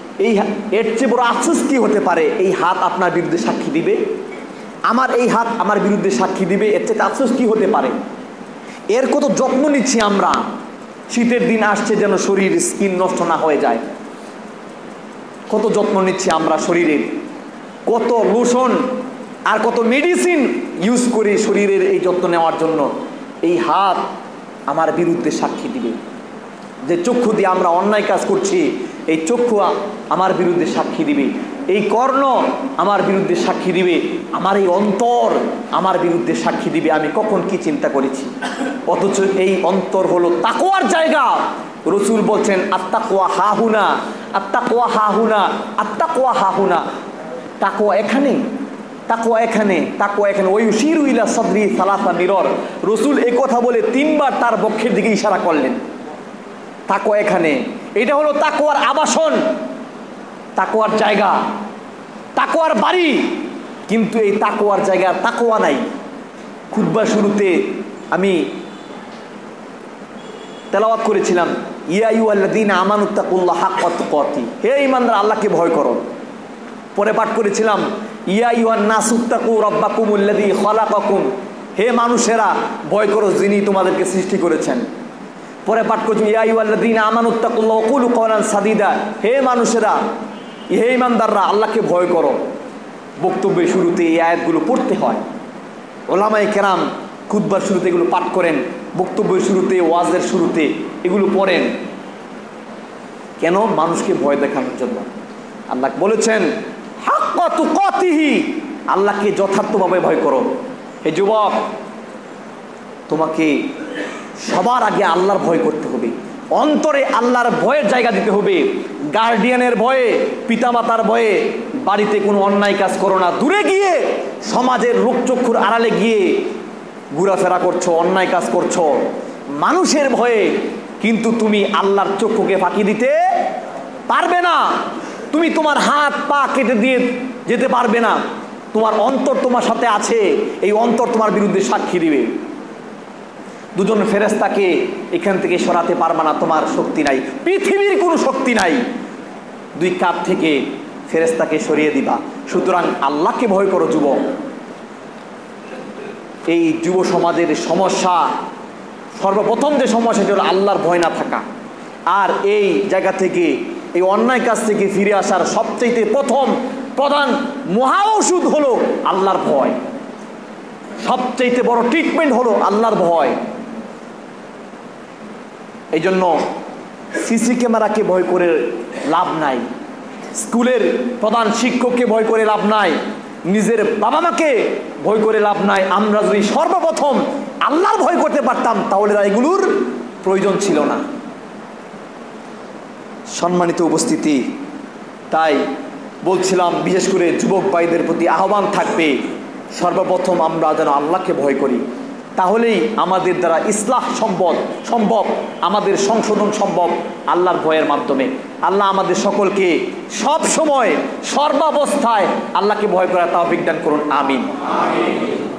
এর চেয়ে বড় আফসোস কি হতে পারে? এই হাত আপনার বিরুদ্ধে সাক্ষী দিবে, আমার এই হাত আমার বিরুদ্ধে সাক্ষী দিবে, এর চেয়ে আফসোস কি হতে পারে? এর কত যত্ন নিচ্ছি আমরা। শীতের দিন আসছে যেন শরীর স্কিন নষ্ট না হয়ে যায়, কত যত্ন নিচ্ছি আমরা শরীরের, কত লোশন আর কত মেডিসিন ইউজ করি শরীরের এই যত্ন নেওয়ার জন্য। এই হাত আমার বিরুদ্ধে সাক্ষী দিবে। যে চক্ষু দিয়ে আমরা অন্যায় কাজ করছি, এই চক্ষু আমার বিরুদ্ধে সাক্ষী দিবে। এই কর্ণ আমার বিরুদ্ধে সাক্ষী দিবে। আমার এই অন্তর আমার বিরুদ্ধে সাক্ষী দিবে আমি কখন কি চিন্তা করেছি। অথচ এই অন্তর হলো তাকওয়ার জায়গা। রসুল বলছেন আত্তাকওয়া হাহুনা, আত্তাকওয়া হাহুনা, আত্তাকওয়া হাহুনা। তাকওয়া এখানে, তাকওয়া এখানে, তাকওয়া এখানে। ওই শিরু ইলা সদরি সালাসা মিরর। রসুল এই কথা বলে 3 বার তার বক্ষের দিকে ইশারা করলেন। তাকওয়া এখানে, এটা হলো তাকওয়ার আবাসন, তাকওয়ার জায়গা, তাকওয়ার বাড়ি। কিন্তু এই তাকওয়ার জায়গা তাকওয়া নাই। খুতবার শুরুতে আমি তেলাওয়াত করেছিলাম ইয়া আইয়ুহাল্লাযীনা আমানুত্তাকুল্লাহ হাক্কা তুকাতিহি, হে ঈমানদার আল্লাহকে ভয় করো। পরে পাঠ করেছিলাম ইয়া আইয়ুহান নাসুত্তাকু রাব্বাকুমুল্লাযী খালাকাকুম, হে মানুষেরা ভয় করো যিনি তোমাদেরকে সৃষ্টি করেছেন। পরে পাঠ করছি ইয়া আইয়ুহাল্লাযীনা আমানুত্তাকুল্লাহ ওয়া কুলু কাওলান সাদীদা, হে মানুষেরা, হে ঈমানদাররা আল্লাহকে ভয় করো। বক্তব্যের শুরুতে এই আয়াতগুলো পড়তে হয়। ওলামায়ে কেরাম খুতবার শুরুতে এগুলো পাঠ করেন, বক্তব্যের শুরুতে, ওয়াজের শুরুতে এগুলো পড়েন। কেন? মানুষকে ভয় দেখানোর জন্য। আল্লাহ বলেছেন হাক্কা তুকাতিহি, আল্লাহকে যথার্থভাবে ভয় করো। হে যুবক, তোমাকে সবার আগে আল্লাহর ভয় করতে হবে। অন্তরে আল্লাহর ভয়ের জায়গা দিতে হবে। গার্ডিয়ানের ভয়ে, পিতামাতার ভয়ে বাড়িতে কোনো অন্যায় কাজ করো না। দূরে গিয়ে সমাজের লোকচক্ষুর আড়ালে গিয়ে ঘোরাফেরা করছো, অন্যায় কাজ করছো মানুষের ভয়ে, কিন্তু তুমি আল্লাহর চক্ষুকে ফাঁকি দিতে পারবে না। তুমি তোমার হাত পা কেটে দিয়ে যেতে পারবে না। তোমার অন্তর তোমার সাথে আছে, এই অন্তর তোমার বিরুদ্ধে সাক্ষী দিবে। দুজন ফেরেশতাকে এখান থেকে সরাতে পারবে না, তোমার শক্তি নাই, পৃথিবীর কোনো শক্তি নাই। 2 কাঁধ থেকে ফেরেশতাকে সরিয়ে দিবা। সুতরাং আল্লাহকে ভয় করো যুবক। এই যুব সমাজের সমস্যা, সর্বপ্রথম যে সমস্যা সেটা হলো আল্লাহর ভয় না থাকা। আর এই জায়গা থেকে, এই অন্যায় কাজ থেকে ফিরে আসার সবচেয়ে প্রধান মহা ওষুধ হলো আল্লাহর ভয়। সবচেয়ে বড় ট্রিটমেন্ট হলো আল্লাহর ভয়। এই জন্য সিসি ক্যামেরাকে ভয় করে লাভ নাই, স্কুলের প্রধান শিক্ষককে ভয় করে লাভ নাই, নিজের বাবা মাকে ভয় করে লাভ নাই। আমরা যদি সর্বপ্রথম আল্লাহর ভয় করতে পারতাম তাহলে এগুলোর প্রয়োজন ছিল না। সম্মানিত উপস্থিতি, তাই বলছিলাম বিশেষ করে যুবক ভাইদের প্রতি আহ্বান থাকবে, সর্বপ্রথম আমরা যেন আল্লাহকে ভয় করি। তাহলেই আমাদের দ্বারা ইসলাহ সম্ভব, আমাদের সংশোধন সম্ভব আল্লাহর ভয়ের মাধ্যমে। আল্লাহ আমাদের সকলকে সব সময় সর্বাবস্থায় আল্লাহকে ভয় করার তৌফিক দান করুন। আমিন।